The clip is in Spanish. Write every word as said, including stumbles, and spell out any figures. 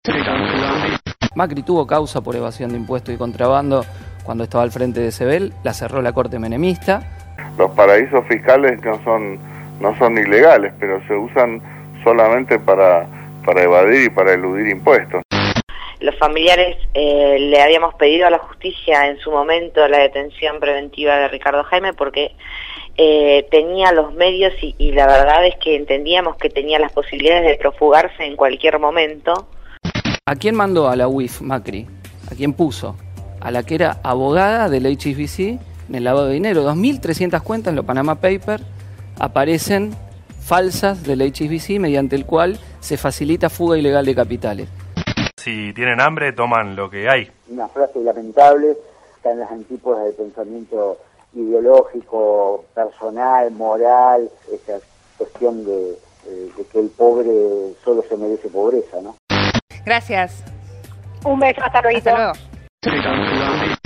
Macri tuvo causa por evasión de impuestos y contrabando cuando estaba al frente de Sebel, la cerró la corte menemista. Los paraísos fiscales no son, no son ilegales, pero se usan solamente para, para evadir y para eludir impuestos. Los familiares eh, le habíamos pedido a la justicia en su momento la detención preventiva de Ricardo Jaime porque eh, tenía los medios y, y la verdad es que entendíamos que tenía las posibilidades de profugarse en cualquier momento. ¿A quién mandó a la U I F Macri? ¿A quién puso? A la que era abogada del H S B C en el lavado de dinero. dos mil trescientas cuentas en los Panama Papers aparecen falsas del H S B C mediante el cual se facilita fuga ilegal de capitales. Si tienen hambre, toman lo que hay. Una frase lamentable, está en las antípodas del pensamiento ideológico, personal, moral, esa cuestión de, de, de que el pobre solo se merece pobreza, ¿no? Gracias. Un beso, hasta luego. Hasta luego.